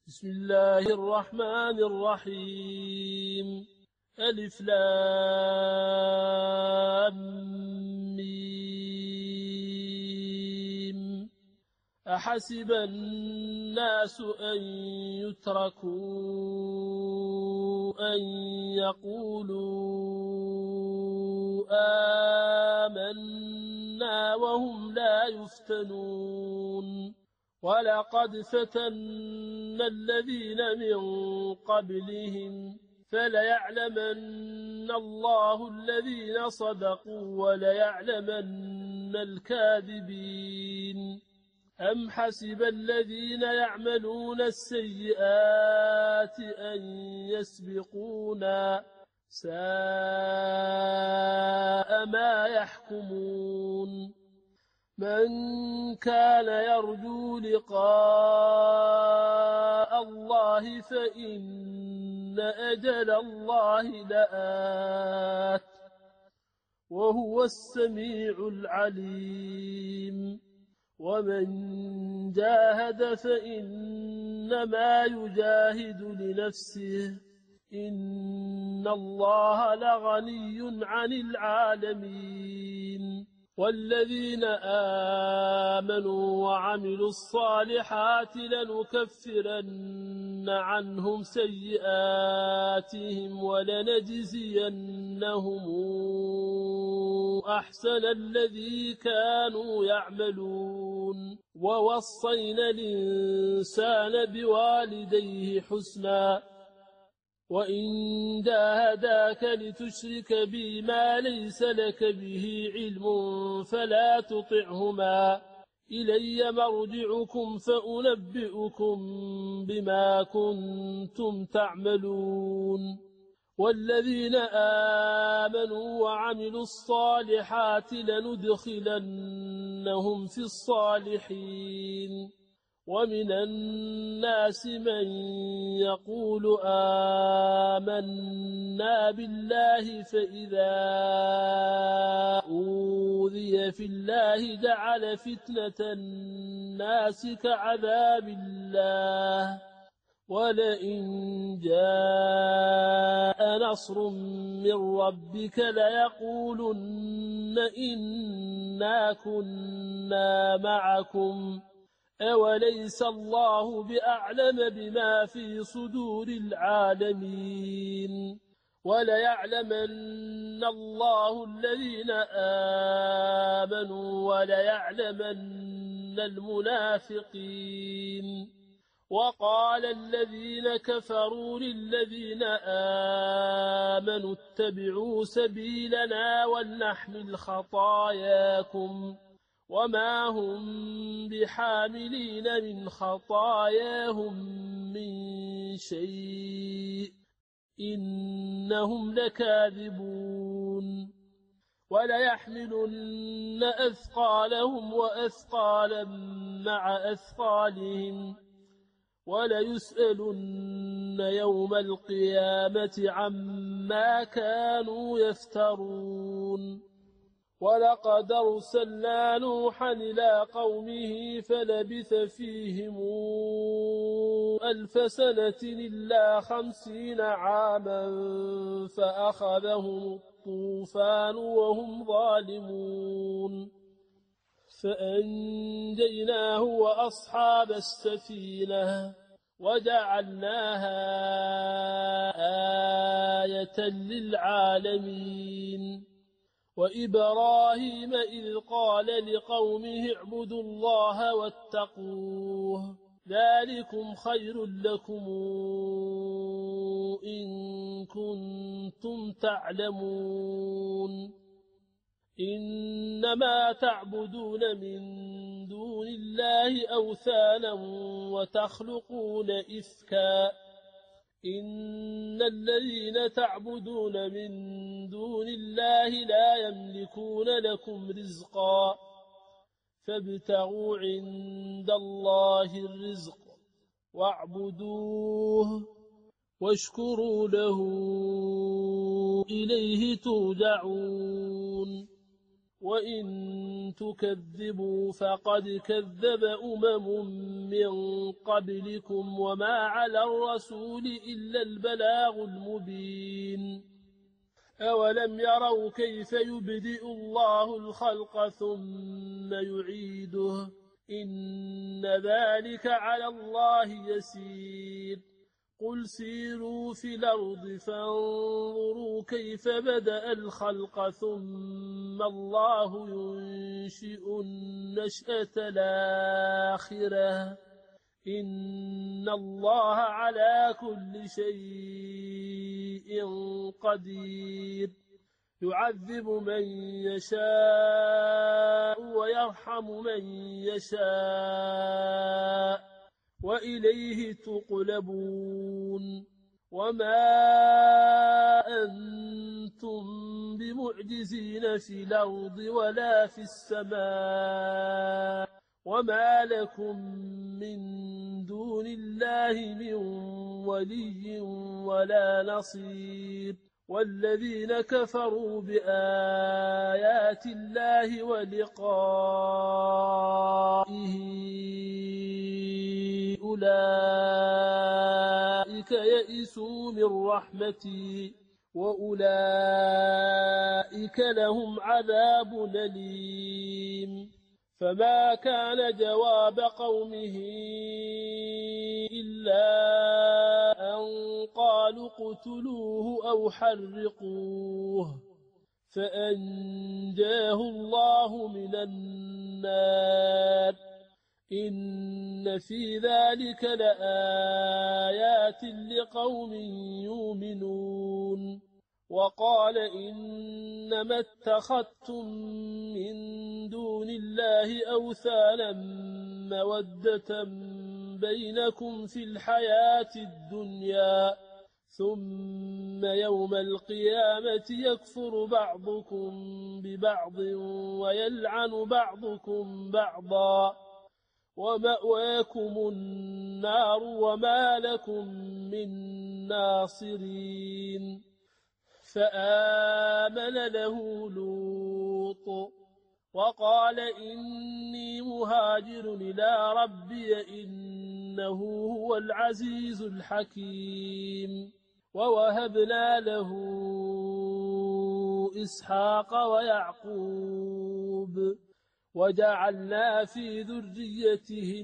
بسم الله الرحمن الرحيم. ألف لام ميم. أحسب الناس أن يتركوا أن يقولوا آمنا وهم لا يفتنون. ولقد فتنا الذين من قبلهم فليعلمن الله الذين صدقوا وليعلمن الكاذبين. أم حسب الذين يعملون السيئات أن يسبقونا ساء ما يحكمون. من كان يرجو لقاء الله فإن أجل الله لآت وهو السميع العليم. ومن جاهد فإنما يجاهد لنفسه إن الله لغني عن العالمين. والذين آمنوا وعملوا الصالحات لنكفرن عنهم سيئاتهم ولنجزينهم أحسن الذي كانوا يعملون. ووصينا الإنسان بوالديه حسنا وإن جاهداك لتشرك بي ما ليس لك به علم فلا تطعهما إلي مرجعكم فأنبئكم بما كنتم تعملون. والذين آمنوا وعملوا الصالحات لندخلنهم في الصالحين. ومن الناس من يقول آمنا بالله فإذا أوذي في الله جعل فتنة الناس كعذاب الله ولئن جاء نصر من ربك ليقولن إنا كنا معكم أوليس الله بأعلم بما في صدور العالمين. وليعلمن الله الذين آمنوا وليعلمن المنافقين. وقال الذين كفروا للذين آمنوا اتبعوا سبيلنا ولنحمل خطاياكم وما هم بحاملين من خطاياهم من شيء إنهم لكاذبون. وليحملن أثقالهم وأثقالا مع أثقالهم وليسألن يوم القيامة عما كانوا يفترون. ولقد أرسلنا نوحا إلى قومه فلبث فيهم 1000 سنة إلا 50 عاما فأخذهم الطوفان وهم ظالمون فأنجيناه وأصحاب السفينة وجعلناها آية للعالمين. وإبراهيم إذ قال لقومه اعبدوا الله واتقوه ذلكم خير لكم إن كنتم تعلمون. إنما تعبدون من دون الله أوثانا وتخلقون إفكا إن الذين تعبدون من دون الله لا يملكون لكم رزقا فابتغوا عند الله الرزق واعبدوه واشكروا له إليه ترجعون. وإن تكذبوا فقد كذب من قبلكم وما على الرسول إلا البلاغ المبين أولم يروا كيف يبدئ الله الخلق ثم يعيده إن ذلك على الله يسير قل سيروا في الأرض فانظروا كيف بدأ الخلق ثم الله ينشئ النشأة الآخرة إن الله على كل شيء قدير يعذب من يشاء ويرحم من يشاء وإليه تقلبون وما أنتم بمعجزين في الأرض ولا في السماء وما لكم من دون الله من ولي ولا نصير والذين كفروا بآيات الله ولقائه أولئك يئسوا من رحمتي وأولئك لهم عذاب أليم فما كان جواب قومه إلا أن قالوا اقتلوه أو حرقوه فأنجاه الله من النار إن في ذلك لآيات لقوم يؤمنون وقال إنما اتخذتم من دون الله أوثانا مودة بينكم في الحياة الدنيا ثم يوم القيامة يكفر بعضكم ببعض ويلعن بعضكم بعضا ومأواكم النار وما لكم من ناصرين فآمن له لوط وقال إني مهاجر إلى ربي إنه هو العزيز الحكيم ووهبنا له إسحاق ويعقوب وجعلنا في ذريته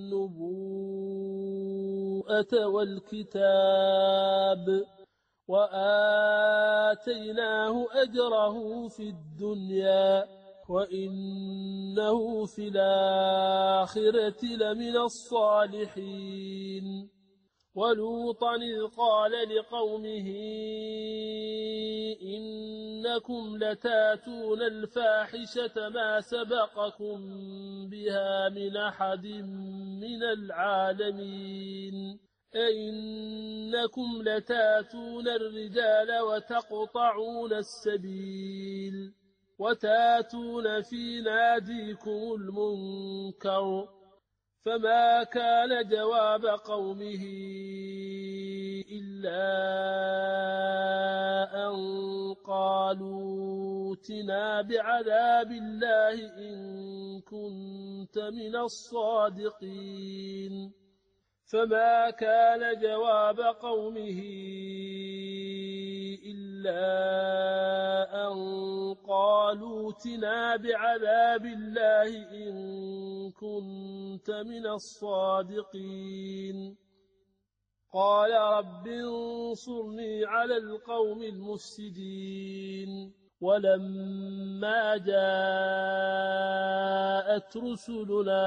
النبوءة والكتاب وآتيناه أجره في الدنيا وإنه في الآخرة لمن الصالحين ولوطا إذ قال لقومه إنكم لتاتون الفاحشة ما سبقكم بها من أحد من العالمين أئنكم لتاتون الرجال وتقطعون السبيل وتاتون في ناديكم المنكر فما كان جواب قومه إلا أن قالوا ائتنا بعذاب الله إن كنت من الصادقين فما كان جواب قومه إلا أن قالوا ائتنا بعذاب الله إن كنت من الصادقين قال رب انصرني على القوم المفسدين ولما جاءت رسلنا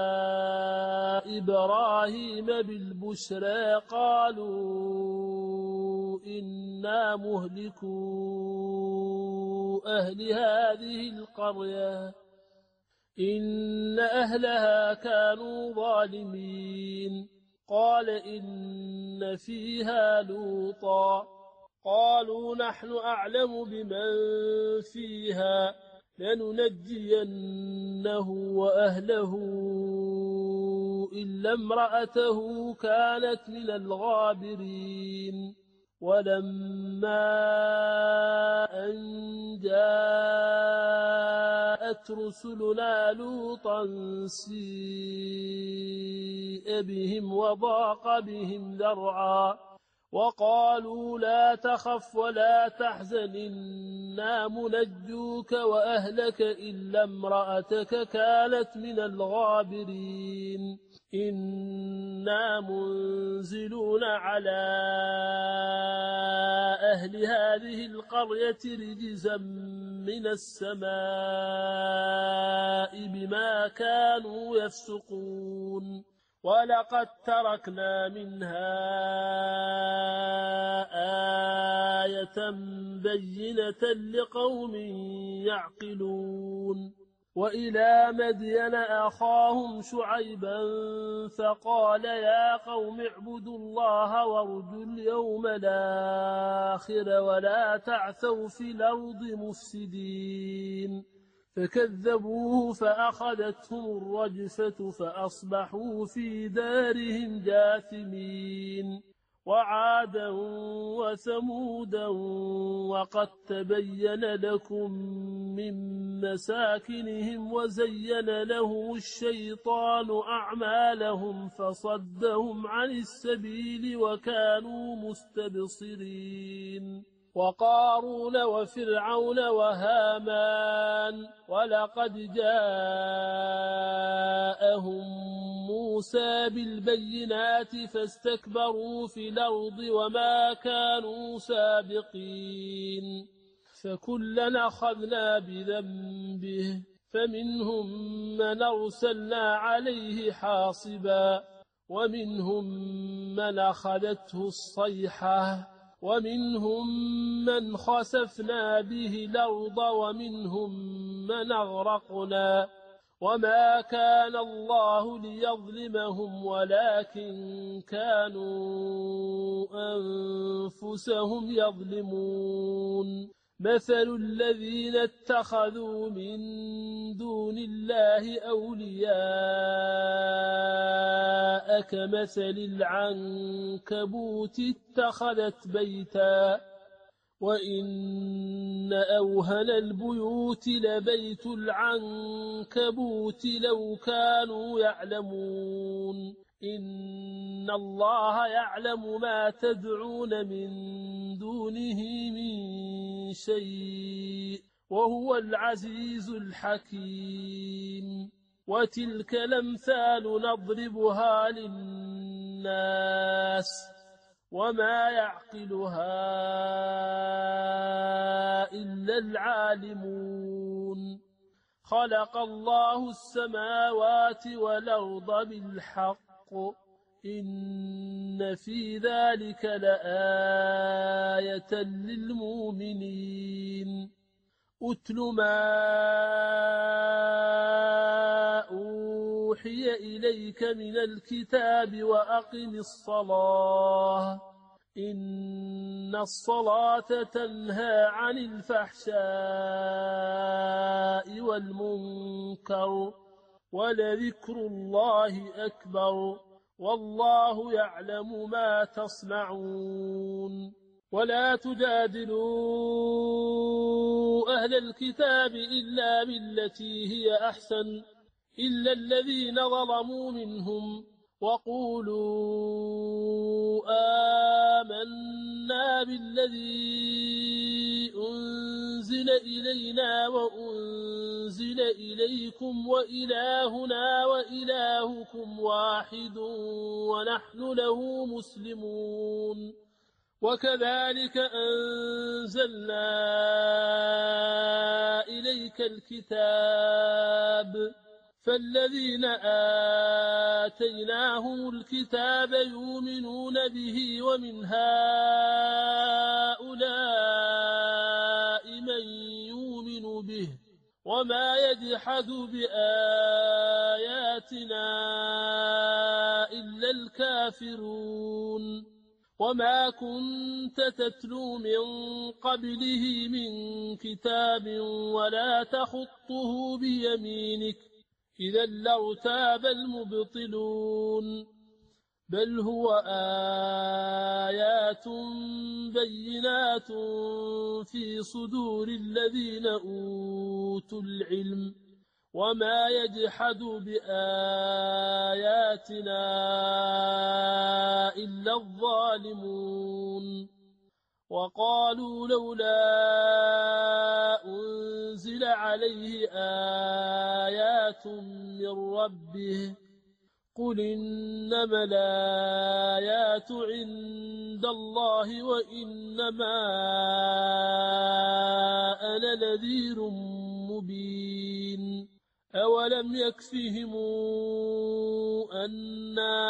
إبراهيم بالبشرى قالوا إنا مهلكو أهل هذه القرية إن أهلها كانوا ظالمين قال إن فيها لوطا قالوا نحن أعلم بمن فيها لننجينه وأهله إلا امرأته كانت من الغابرين ولما أن جاءت رسلنا لوطا سيء بهم وضاق بهم ذرعا وقالوا لا تخف ولا تحزن إنا منجوك وأهلك إلا امرأتك كانت من الغابرين إنا منزلون على أهل هذه القرية رجزا من السماء بما كانوا يفسقون ولقد تركنا منها آية بينة لقوم يعقلون وإلى مدين أخاهم شعيبا فقال يا قوم اعبدوا الله وارجوا اليوم الآخر ولا تعثوا في الأرض مفسدين فكذبوه فأخذتهم الرجفة فأصبحوا في دارهم جاثمين وعادا وثمودا وقد تبين لكم من مساكنهم وزين لهم الشيطان أعمالهم فصدهم عن السبيل وكانوا مستبصرين وقارون وفرعون وهامان ولقد جاءهم موسى بالبينات فاستكبروا في الأرض وما كانوا سابقين فكلا أخذنا بذنبه فمنهم من أرسلنا عليه حاصبا ومنهم من أخذته الصيحة ومنهم من خسفنا به الأرض ومنهم من أغرقنا وما كان الله ليظلمهم ولكن كانوا أنفسهم يظلمون مثل الذين اتخذوا من دون الله أولياء كمثل العنكبوت اتخذت بيتا وإن أوهن البيوت لبيت العنكبوت لو كانوا يعلمون إن الله يعلم ما تدعون من دونه من شيء وهو العزيز الحكيم وتلك الأمثال نضربها للناس وما يعقلها إلا العالمون خلق الله السماوات والأرض بالحق إن في ذلك لآية للمؤمنين أتل ما أوحي إليك من الكتاب وأقم الصلاة إن الصلاة تنهى عن الفحشاء والمنكر ولذكر الله أكبر والله يعلم ما تصنعون ولا تجادلوا أهل الكتاب إلا بالتي هي أحسن إلا الذين ظلموا منهم وقولوا آمنا بالذي أنزل إلينا وأنزل إليكم وإلهنا وإلهكم واحد ونحن له مسلمون وكذلك أنزلنا إليك الكتاب فالذين آتيناهم الكتاب يؤمنون به ومن هؤلاء من يؤمن به وما يجحد بآياتنا إلا الكافرون وما كنت تتلو من قبله من كتاب ولا تخطه بيمينك إذا لارتاب المبطلون بل هو آيات بينات في صدور الذين أوتوا العلم وما يجحد بآياتنا إلا الظالمون وقالوا لولا أنزل عليه آيات من ربه قل إنما الآيات عند الله وإنما أنا نذير مبين أولم يكفهم أنا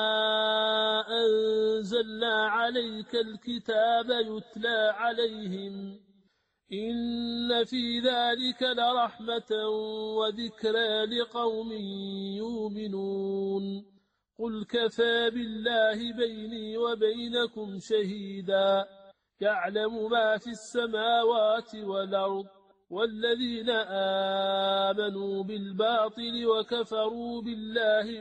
أنزلنا عليك الكتاب يتلى عليهم إن في ذلك لرحمة وذكرى لقوم يؤمنون قل كفى بالله بيني وبينكم شهيدا يعلم ما في السماوات والأرض والذين آمنوا بالباطل وكفروا بالله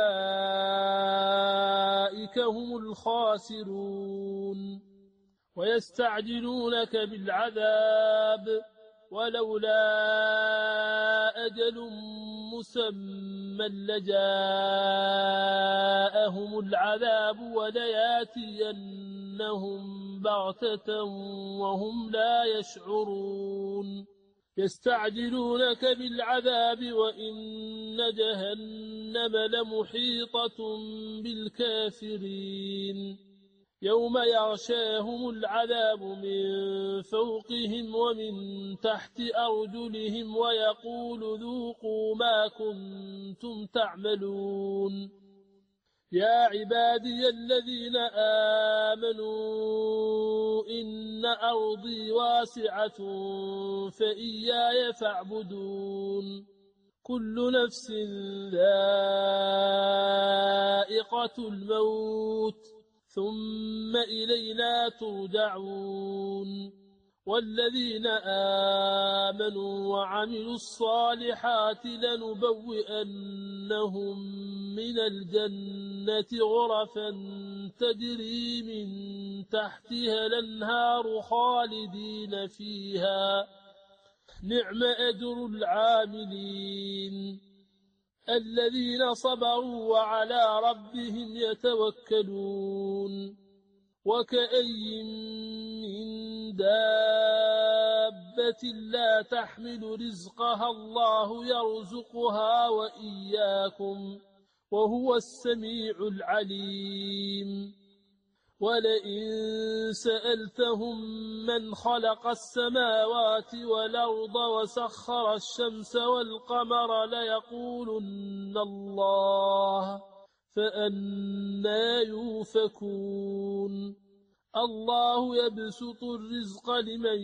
أولئك هم الخاسرون ويستعجلونك بالعذاب ولولا أجل مسمى لجاءهم العذاب ولياتينهم بغتة وهم لا يشعرون يستعجلونك بالعذاب وإن جهنم لمحيطة بالكافرين يوم يغشاهم العذاب من فوقهم ومن تحت أرجلهم ويقول ذوقوا ما كنتم تعملون يا عبادي الذين آمنوا إن أرضي واسعة فإياي فاعبدون كل نفس ذائقة الموت ثم إلينا ترجعون والذين آمنوا وعملوا الصالحات لنبوئنهم من الجنة غرفا تجري من تحتها الأنهار خالدين فيها نعم أجر العاملين الذين صبروا وعلى ربهم يتوكلون وكأي من دابة لا تحمل رزقها الله يرزقها وإياكم وهو السميع العليم ولئن سألتهم من خلق السماوات والأرض وسخر الشمس والقمر ليقولن الله فأنى يؤفكون الله يبسط الرزق لمن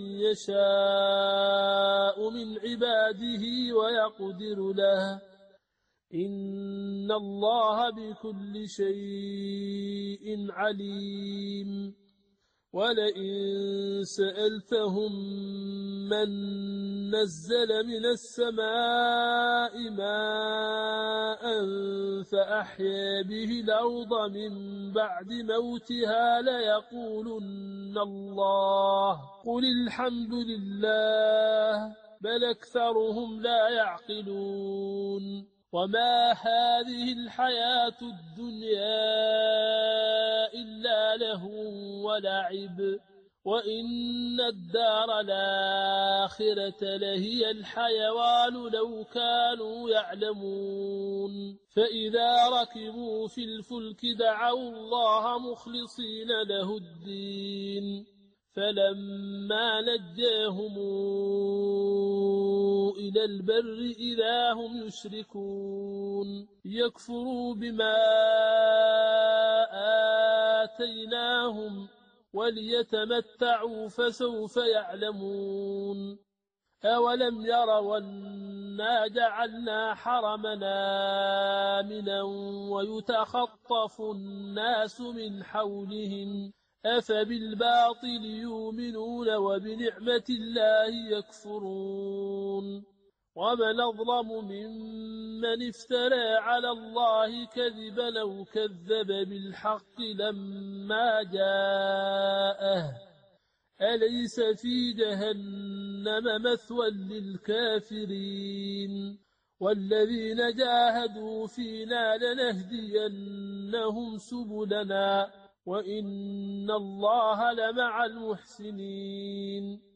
يشاء من عباده ويقدر له إن الله بكل شيء عليم ولئن سألتهم من نزل من السماء ماء فأحيا به الأرض من بعد موتها ليقولن الله قل الحمد لله بل أكثرهم لا يعقلون وما هذه الحياة الدنيا إلا لهو ولعب وإن الدار الآخرة لهي الحيوان لو كانوا يعلمون فإذا ركبوا في الفلك دعوا الله مخلصين له الدين فلما نجاهم إلى البر إذا هم يشركون يكفروا بما آتيناهم وليتمتعوا فسوف يعلمون أولم يروا أنا جعلنا حرمنا آمنا ويتخطف الناس من حولهم أفبالباطل يؤمنون وبنعمة الله يكفرون ومن أظلم ممن افترى على الله كذبا أو كذب بالحق لما جاءه أليس في جهنم مثوى للكافرين والذين جاهدوا فينا لنهدينهم سبلنا وإن الله لمع المحسنين